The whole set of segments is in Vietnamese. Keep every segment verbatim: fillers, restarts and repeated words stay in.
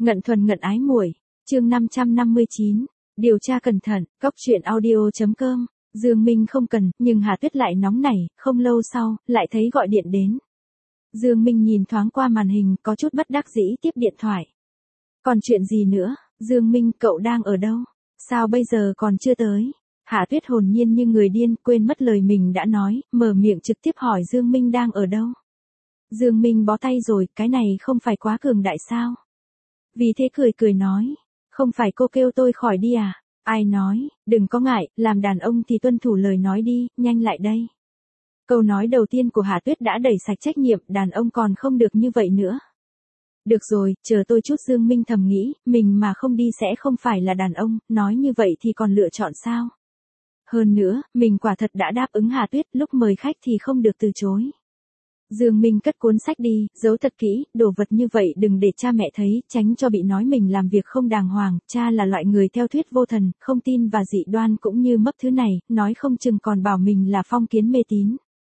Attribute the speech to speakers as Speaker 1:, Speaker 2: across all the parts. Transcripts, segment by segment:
Speaker 1: Ngận thuần ngận ái muội, chương năm trăm năm mươi chín, điều tra cẩn thận, cóc truyện audio.com, Dương Minh không cần, nhưng Hà Tuyết lại nóng nảy, không lâu sau, lại thấy gọi điện đến. Dương Minh nhìn thoáng qua màn hình, có chút bất đắc dĩ tiếp điện thoại. Còn chuyện gì nữa, Dương Minh cậu đang ở đâu? Sao bây giờ còn chưa tới? Hà Tuyết hồn nhiên như người điên, quên mất lời mình đã nói, mở miệng trực tiếp hỏi Dương Minh đang ở đâu. Dương Minh bó tay rồi, cái này không phải quá cường đại sao? Vì thế cười cười nói, không phải cô kêu tôi khỏi đi à? Ai nói, đừng có ngại, làm đàn ông thì tuân thủ lời nói đi, nhanh lại đây. Câu nói đầu tiên của Hà Tuyết đã đẩy sạch trách nhiệm, đàn ông còn không được như vậy nữa. Được rồi, chờ tôi chút. Dương Minh thầm nghĩ, mình mà không đi sẽ không phải là đàn ông, nói như vậy thì còn lựa chọn sao? Hơn nữa, mình quả thật đã đáp ứng Hà Tuyết, lúc mời khách thì không được từ chối. Dương Minh cất cuốn sách đi, giấu thật kỹ, đồ vật như vậy đừng để cha mẹ thấy, tránh cho bị nói mình làm việc không đàng hoàng, cha là loại người theo thuyết vô thần, không tin và dị đoan cũng như mấp thứ này, nói không chừng còn bảo mình là phong kiến mê tín.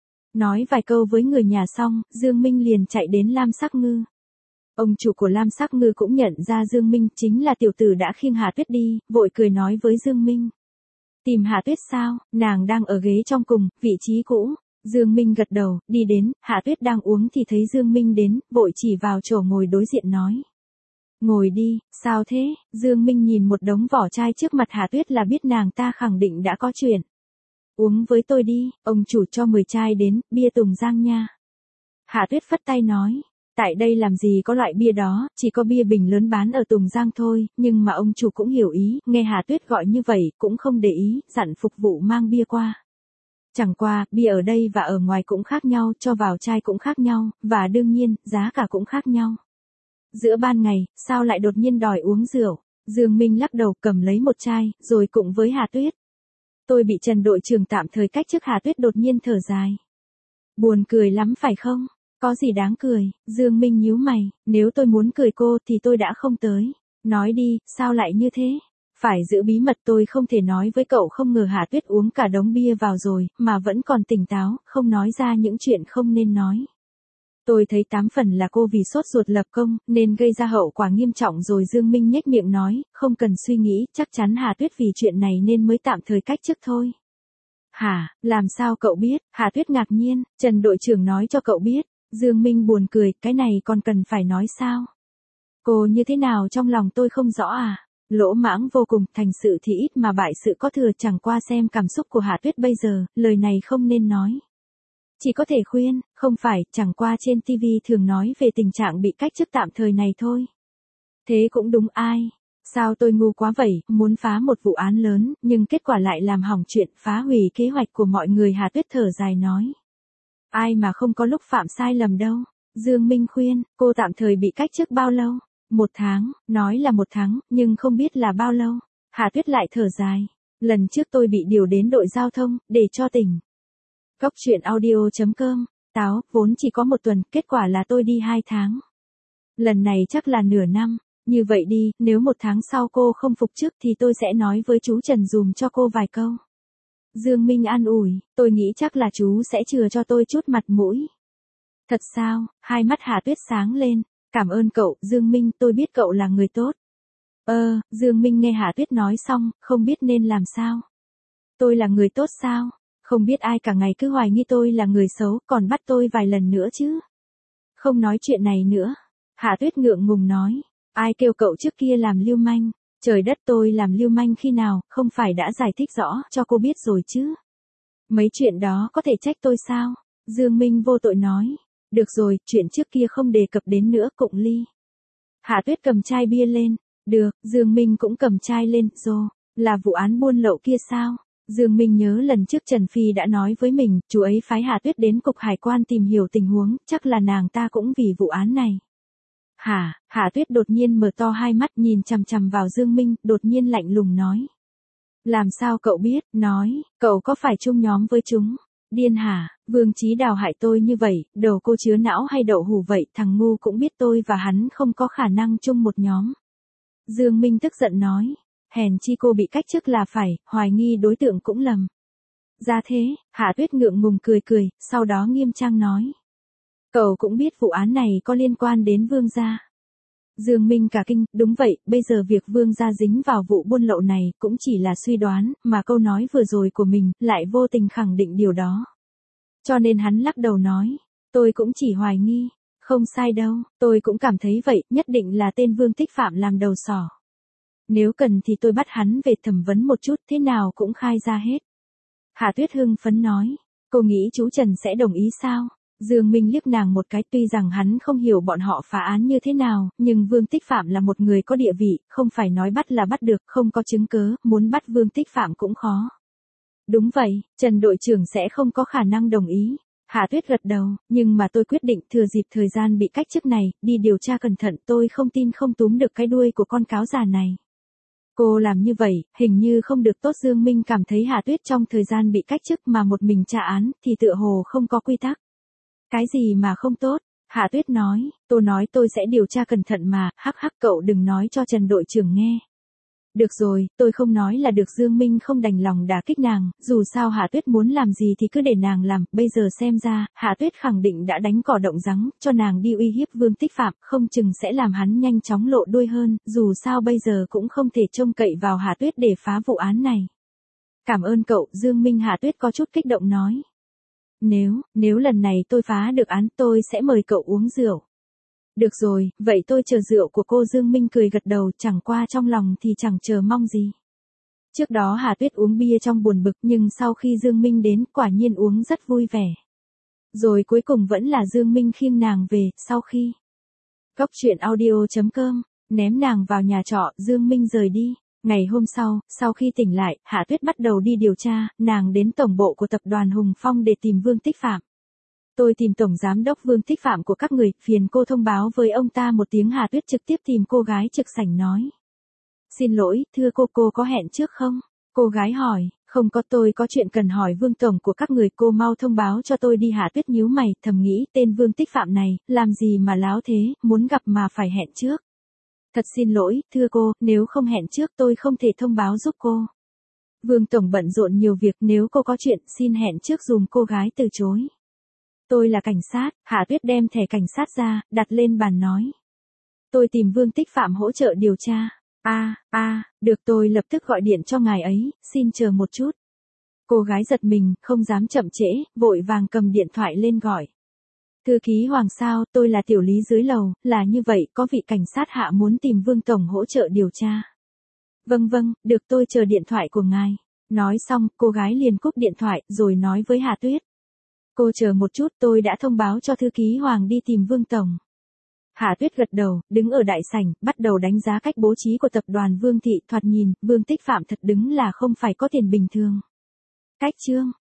Speaker 1: Nói vài câu với người nhà xong, Dương Minh liền chạy đến Lam Sắc Ngư. Ông chủ của Lam Sắc Ngư cũng nhận ra Dương Minh chính là tiểu tử đã khiêng Hà Tuyết đi, vội cười nói với Dương Minh. Tìm Hà Tuyết sao, nàng đang ở ghế trong cùng, vị trí cũ. Dương Minh gật đầu, đi đến, Hà Tuyết đang uống thì thấy Dương Minh đến, vội chỉ vào chỗ ngồi đối diện nói. Ngồi đi, sao thế? Dương Minh nhìn một đống vỏ chai trước mặt Hà Tuyết là biết nàng ta khẳng định đã có chuyện. Uống với tôi đi, ông chủ cho mười chai đến, bia Tùng Giang nha. Hà Tuyết phất tay nói. Tại đây làm gì có loại bia đó, chỉ có bia bình lớn bán ở Tùng Giang thôi, nhưng mà ông chủ cũng hiểu ý, nghe Hà Tuyết gọi như vậy, cũng không để ý, dặn phục vụ mang bia qua. Chẳng qua, bia ở đây và ở ngoài cũng khác nhau, cho vào chai cũng khác nhau, và đương nhiên, giá cả cũng khác nhau. Giữa ban ngày, sao lại đột nhiên đòi uống rượu? Dương Minh lắc đầu cầm lấy một chai, rồi cùng với Hà Tuyết. Tôi bị Trần đội trưởng tạm thời cách chức. Hà Tuyết đột nhiên thở dài. Buồn cười lắm phải không? Có gì đáng cười? Dương Minh nhíu mày, nếu tôi muốn cười cô thì tôi đã không tới. Nói đi, sao lại như thế? Phải giữ bí mật, tôi không thể nói với cậu. Không ngờ Hà Tuyết uống cả đống bia vào rồi, mà vẫn còn tỉnh táo, không nói ra những chuyện không nên nói. Tôi thấy tám phần là cô vì sốt ruột lập công, nên gây ra hậu quả nghiêm trọng rồi. Dương Minh nhếch miệng nói, không cần suy nghĩ, chắc chắn Hà Tuyết vì chuyện này nên mới tạm thời cách chức thôi. Hả, làm sao cậu biết? Hà Tuyết ngạc nhiên, Trần đội trưởng nói cho cậu biết. Dương Minh buồn cười, cái này còn cần phải nói sao? Cô như thế nào trong lòng tôi không rõ à? Lỗ mãng vô cùng, thành sự thì ít mà bại sự có thừa. Chẳng qua xem cảm xúc của Hà Tuyết bây giờ, lời này không nên nói. Chỉ có thể khuyên, không phải, chẳng qua trên ti vi thường nói về tình trạng bị cách chức tạm thời này thôi. Thế cũng đúng. Ai? Sao tôi ngu quá vậy, muốn phá một vụ án lớn, nhưng kết quả lại làm hỏng chuyện, phá hủy kế hoạch của mọi người. Hà Tuyết thở dài nói. Ai mà không có lúc phạm sai lầm đâu. Dương Minh khuyên, cô tạm thời bị cách chức bao lâu? Một tháng, nói là một tháng, nhưng không biết là bao lâu. Hà Tuyết lại thở dài. Lần trước tôi bị điều đến đội giao thông, để cho tỉnh. Cóc truyện audio.com, táo, vốn chỉ có một tuần, kết quả là tôi đi hai tháng. Lần này chắc là nửa năm. Như vậy đi, nếu một tháng sau cô không phục chức thì tôi sẽ nói với chú Trần dùm cho cô vài câu. Dương Minh an ủi, tôi nghĩ chắc là chú sẽ chừa cho tôi chút mặt mũi. Thật sao? Hai mắt Hà Tuyết sáng lên. Cảm ơn cậu, Dương Minh, tôi biết cậu là người tốt. Ơ, Dương Minh nghe Hà Tuyết nói xong, không biết nên làm sao. Tôi là người tốt sao? Không biết ai cả ngày cứ hoài nghi tôi là người xấu, còn bắt tôi vài lần nữa chứ. Không nói chuyện này nữa. Hà Tuyết ngượng ngùng nói. Ai kêu cậu trước kia làm lưu manh? Trời đất, tôi làm lưu manh khi nào, không phải đã giải thích rõ cho cô biết rồi chứ. Mấy chuyện đó có thể trách tôi sao? Dương Minh vô tội nói. Được rồi, chuyện trước kia không đề cập đến nữa. Cụng ly. Hà Tuyết cầm chai bia lên. Được, Dương Minh cũng cầm chai lên. Rồ, là vụ án buôn lậu kia sao? Dương Minh nhớ lần trước Trần Phi đã nói với mình, chú ấy phái Hà Tuyết đến cục hải quan tìm hiểu tình huống, chắc là nàng ta cũng vì vụ án này. Hả? Hà Tuyết đột nhiên mở to hai mắt nhìn chằm chằm vào Dương Minh, đột nhiên lạnh lùng nói. Làm sao cậu biết? Nói, cậu có phải chung nhóm với chúng? Điên hả? Vương Chí Đào hại tôi như vậy, đầu cô chứa não hay đậu hủ vậy? Thằng ngu cũng biết tôi và hắn không có khả năng chung một nhóm. Dương Minh tức giận nói. Hèn chi cô bị cách chức là phải, hoài nghi đối tượng cũng lầm. Ra thế, Hạ Tuyết ngượng ngùng cười cười, sau đó nghiêm trang nói. Cậu cũng biết vụ án này có liên quan đến Vương gia. Dương Minh cả kinh, đúng vậy, bây giờ việc Vương gia dính vào vụ buôn lậu này cũng chỉ là suy đoán, mà câu nói vừa rồi của mình lại vô tình khẳng định điều đó. Cho nên hắn lắc đầu nói, tôi cũng chỉ hoài nghi, không sai đâu, tôi cũng cảm thấy vậy, nhất định là tên Vương Tích Phạm làm đầu sỏ. Nếu cần thì tôi bắt hắn về thẩm vấn một chút, thế nào cũng khai ra hết. Hạ Tuyết hưng phấn nói, cô nghĩ chú Trần sẽ đồng ý sao? Dương Minh liếc nàng một cái, tuy rằng hắn không hiểu bọn họ phá án như thế nào, nhưng Vương Tích Phạm là một người có địa vị, không phải nói bắt là bắt được, không có chứng cớ, muốn bắt Vương Tích Phạm cũng khó. Đúng vậy, Trần đội trưởng sẽ không có khả năng đồng ý. Hạ Tuyết gật đầu, nhưng mà tôi quyết định thừa dịp thời gian bị cách chức này, đi điều tra cẩn thận, tôi không tin không túm được cái đuôi của con cáo già này. Cô làm như vậy, hình như không được tốt. Dương Minh cảm thấy Hạ Tuyết trong thời gian bị cách chức mà một mình tra án, thì tựa hồ không có quy tắc. Cái gì mà không tốt? Hạ Tuyết nói, tôi nói tôi sẽ điều tra cẩn thận mà, hắc hắc cậu đừng nói cho Trần đội trưởng nghe. Được rồi, tôi không nói là được. Dương Minh không đành lòng đả kích nàng, dù sao Hạ Tuyết muốn làm gì thì cứ để nàng làm, bây giờ xem ra, Hạ Tuyết khẳng định đã đánh cỏ động rắn, cho nàng đi uy hiếp Vương Tích Phạm, không chừng sẽ làm hắn nhanh chóng lộ đuôi hơn, dù sao bây giờ cũng không thể trông cậy vào Hạ Tuyết để phá vụ án này. Cảm ơn cậu, Dương Minh. Hạ Tuyết có chút kích động nói. Nếu, nếu lần này tôi phá được án tôi sẽ mời cậu uống rượu. Được rồi, vậy tôi chờ rượu của cô. Dương Minh cười gật đầu, chẳng qua trong lòng thì chẳng chờ mong gì. Trước đó Hà Tuyết uống bia trong buồn bực, nhưng sau khi Dương Minh đến quả nhiên uống rất vui vẻ. Rồi cuối cùng vẫn là Dương Minh khiêng nàng về. Sau khi Cốc truyện audio chấm com ném nàng vào nhà trọ, Dương Minh rời đi. Ngày hôm sau, sau khi tỉnh lại, Hạ Tuyết bắt đầu đi điều tra, nàng đến tổng bộ của tập đoàn Hùng Phong để tìm Vương Tích Phạm. Tôi tìm tổng giám đốc Vương Tích Phạm của các người, phiền cô thông báo với ông ta một tiếng. Hạ Tuyết trực tiếp tìm cô gái trực sảnh nói. Xin lỗi, thưa cô, cô có hẹn trước không? Cô gái hỏi, không có, tôi có chuyện cần hỏi Vương tổng của các người, cô mau thông báo cho tôi đi. Hạ Tuyết nhíu mày, thầm nghĩ tên Vương Tích Phạm này, làm gì mà láo thế, muốn gặp mà phải hẹn trước. Thật xin lỗi, thưa cô, nếu không hẹn trước tôi không thể thông báo giúp cô. Vương tổng bận rộn nhiều việc, nếu cô có chuyện xin hẹn trước dùm. Cô gái từ chối. Tôi là cảnh sát. Hạ Tuyết đem thẻ cảnh sát ra, đặt lên bàn nói. Tôi tìm Vương Tích Phạm hỗ trợ điều tra. A, a, được, tôi lập tức gọi điện cho ngài ấy, xin chờ một chút. Cô gái giật mình, không dám chậm trễ, vội vàng cầm điện thoại lên gọi. Thư ký Hoàng sao, tôi là tiểu lý dưới lầu, là như vậy, có vị cảnh sát Hạ muốn tìm Vương tổng hỗ trợ điều tra. Vâng vâng, được, tôi chờ điện thoại của ngài. Nói xong, cô gái liền cúp điện thoại, rồi nói với Hạ Tuyết. Cô chờ một chút, tôi đã thông báo cho thư ký Hoàng đi tìm Vương tổng. Hạ Tuyết gật đầu, đứng ở đại sảnh, bắt đầu đánh giá cách bố trí của tập đoàn Vương thị. Thoạt nhìn, Vương Tích Phạm thật đứng là không phải có tiền bình thường. Cách chương